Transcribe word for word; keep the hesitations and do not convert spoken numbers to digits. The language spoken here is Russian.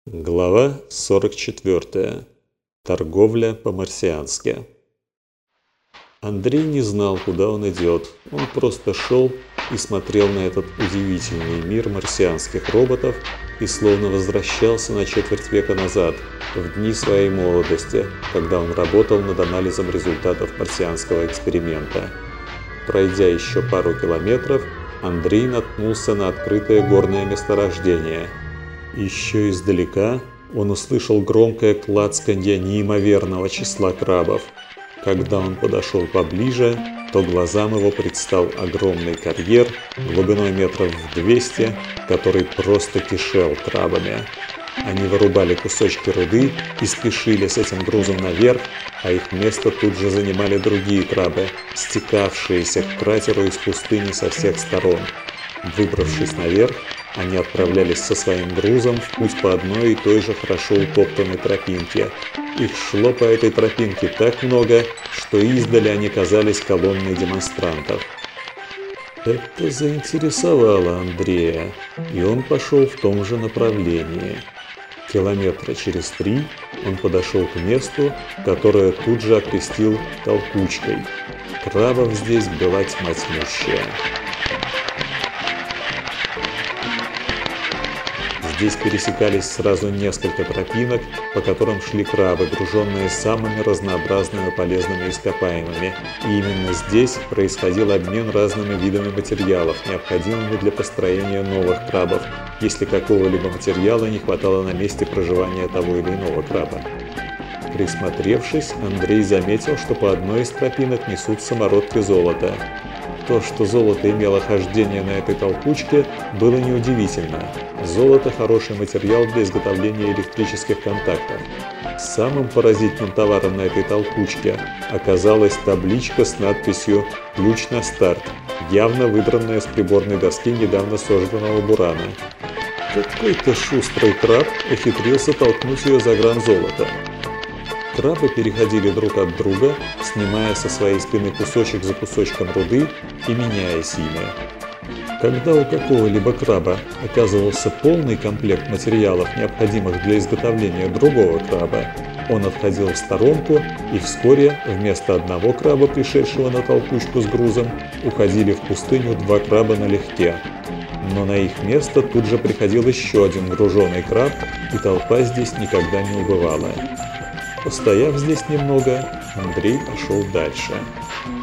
Глава сорок четвёртая. Торговля по-марсиански. Андрей не знал, куда он идет. Он просто шел и смотрел на этот удивительный мир марсианских роботов и словно возвращался на четверть века назад, в дни своей молодости, когда он работал над анализом результатов марсианского эксперимента. Пройдя еще пару километров, Андрей наткнулся на открытое горное месторождение. Еще издалека он услышал громкое клацканье неимоверного числа крабов. Когда он подошел поближе, то глазам его предстал огромный карьер глубиной метров в двести, который просто кишел крабами. Они вырубали кусочки руды и спешили с этим грузом наверх, а их место тут же занимали другие крабы, стекавшиеся к кратеру из пустыни со всех сторон. Выбравшись наверх, они отправлялись со своим грузом в путь по одной и той же хорошо утоптанной тропинке. Их шло по этой тропинке так много, что издали они казались колонной демонстрантов. Это заинтересовало Андрея, и он пошел в том же направлении. Километра через три он подошел к месту, которое тут же окрестил толкучкой. Крабов здесь была тьма тьмущая. Здесь пересекались сразу несколько тропинок, по которым шли крабы, груженные самыми разнообразными полезными ископаемыми. И именно здесь происходил обмен разными видами материалов, необходимыми для построения новых крабов, если какого-либо материала не хватало на месте проживания того или иного краба. Присмотревшись, Андрей заметил, что по одной из тропинок несут самородки золота. То, что золото имело хождение на этой толкучке, было неудивительно. Золото – хороший материал для изготовления электрических контактов. Самым поразительным товаром на этой толкучке оказалась табличка с надписью «Ключ на старт», явно выбранная с приборной доски недавно сожженного бурана. Какой-то шустрый краб ухитрился толкнуть ее за гран золота. Крабы переходили друг от друга, снимая со своей спины кусочек за кусочком руды и меняясь ими. Когда у какого-либо краба оказывался полный комплект материалов, необходимых для изготовления другого краба, он отходил в сторонку, и вскоре вместо одного краба, пришедшего на толкучку с грузом, уходили в пустыню два краба налегке. Но на их место тут же приходил еще один груженый краб, и толпа здесь никогда не убывала. Постояв здесь немного, Андрей пошел дальше.